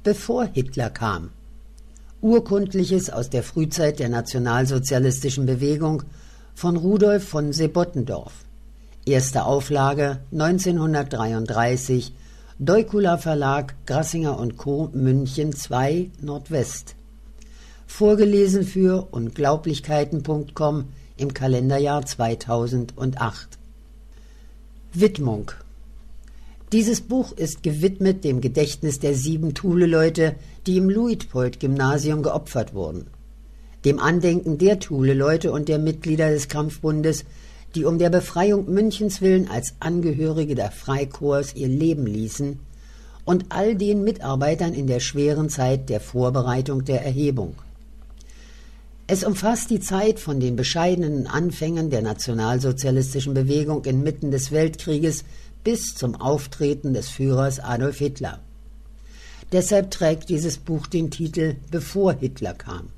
bevor Hitler kam. Urkundliches aus der Frühzeit der nationalsozialistischen Bewegung von Rudolf von Sebottendorf. Erste Auflage 1933, Deukula Verlag, Grassinger & Co., München 2, Nordwest. Vorgelesen für unglaublichkeiten.com im Kalenderjahr 2008. Widmung. Dieses Buch ist gewidmet dem Gedächtnis der 7 Thule-Leute, die im Luitpold-Gymnasium geopfert wurden. Dem Andenken der Thule-Leute und der Mitglieder des Kampfbundes, die um der Befreiung Münchens willen als Angehörige der Freikorps ihr Leben ließen, und all den Mitarbeitern in der schweren Zeit der Vorbereitung der Erhebung. Es umfasst die Zeit von den bescheidenen Anfängen der nationalsozialistischen Bewegung inmitten des Weltkrieges bis zum Auftreten des Führers Adolf Hitler. Deshalb trägt dieses Buch den Titel »Bevor Hitler kam«.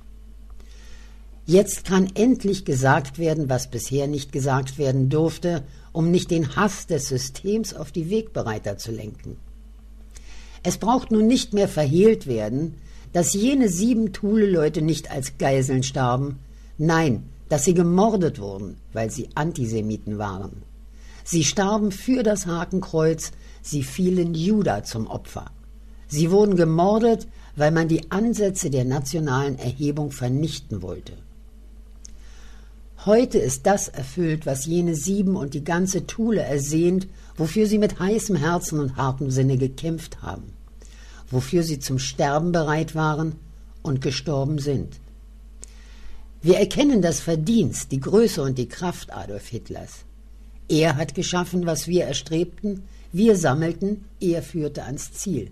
Jetzt kann endlich gesagt werden, was bisher nicht gesagt werden durfte, um nicht den Hass des Systems auf die Wegbereiter zu lenken. Es braucht nun nicht mehr verhehlt werden, dass jene 7 Thule-Leute nicht als Geiseln starben, nein, dass sie gemordet wurden, weil sie Antisemiten waren. Sie starben für das Hakenkreuz, sie fielen Juda zum Opfer. Sie wurden gemordet, weil man die Ansätze der nationalen Erhebung vernichten wollte. Heute ist das erfüllt, was jene 7 und die ganze Thule ersehnt, wofür sie mit heißem Herzen und hartem Sinne gekämpft haben, wofür sie zum Sterben bereit waren und gestorben sind. Wir erkennen das Verdienst, die Größe und die Kraft Adolf Hitlers. Er hat geschaffen, was wir erstrebten, wir sammelten, er führte ans Ziel.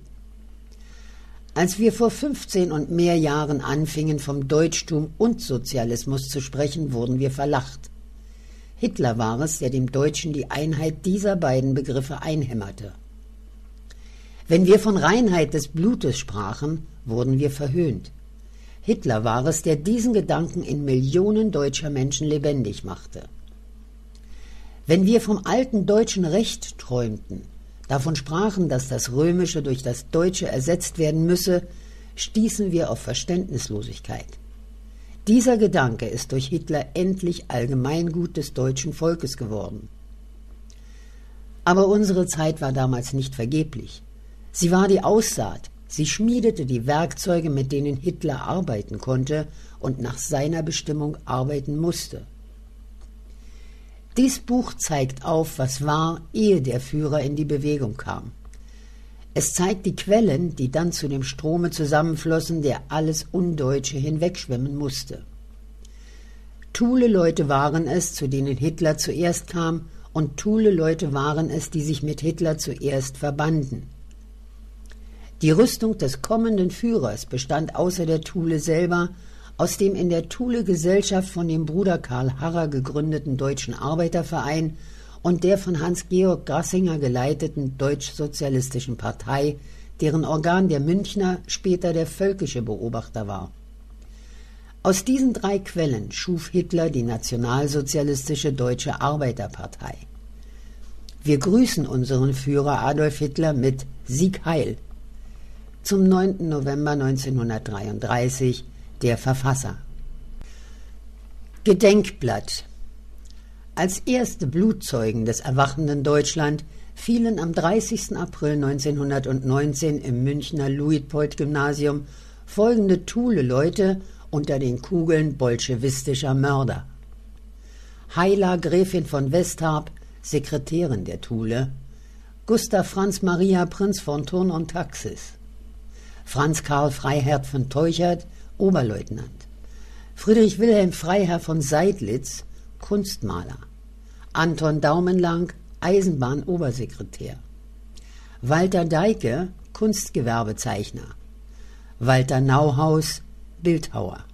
Als wir vor 15 und mehr Jahren anfingen, vom Deutschtum und Sozialismus zu sprechen, wurden wir verlacht. Hitler war es, der dem Deutschen die Einheit dieser beiden Begriffe einhämmerte. Wenn wir von Reinheit des Blutes sprachen, wurden wir verhöhnt. Hitler war es, der diesen Gedanken in Millionen deutscher Menschen lebendig machte. Wenn wir vom alten deutschen Recht träumten, davon sprachen, dass das Römische durch das Deutsche ersetzt werden müsse, stießen wir auf Verständnislosigkeit. Dieser Gedanke ist durch Hitler endlich Allgemeingut des deutschen Volkes geworden. Aber unsere Zeit war damals nicht vergeblich. Sie war die Aussaat, sie schmiedete die Werkzeuge, mit denen Hitler arbeiten konnte und nach seiner Bestimmung arbeiten musste. Dies Buch zeigt auf, was war, ehe der Führer in die Bewegung kam. Es zeigt die Quellen, die dann zu dem Strome zusammenflossen, der alles Undeutsche hinwegschwemmen musste. Thule-Leute waren es, zu denen Hitler zuerst kam, und Thule-Leute waren es, die sich mit Hitler zuerst verbanden. Die Rüstung des kommenden Führers bestand außer der Thule selber aus dem in der Thule-Gesellschaft von dem Bruder Karl Harrer gegründeten Deutschen Arbeiterverein und der von Hans-Georg Grassinger geleiteten Deutsch-Sozialistischen Partei, deren Organ der Münchner, später der Völkische Beobachter war. Aus diesen 3 Quellen schuf Hitler die Nationalsozialistische Deutsche Arbeiterpartei. Wir grüßen unseren Führer Adolf Hitler mit Sieg Heil. Zum 9. November 1933, der Verfasser. Gedenkblatt. Als erste Blutzeugen des erwachenden Deutschland fielen am 30. April 1919 im Münchner Luitpold-Gymnasium folgende Thule-Leute unter den Kugeln bolschewistischer Mörder: Heila Gräfin von Westarp, Sekretärin der Thule; Gustav Franz Maria Prinz von Thurn und Taxis; Franz Karl Freiherr von Teuchert, Oberleutnant; Friedrich Wilhelm Freiherr von Seydlitz, Kunstmaler; Anton Daumenlang, Eisenbahnobersekretär; Walter Deike, Kunstgewerbezeichner; Walter Nauhaus, Bildhauer.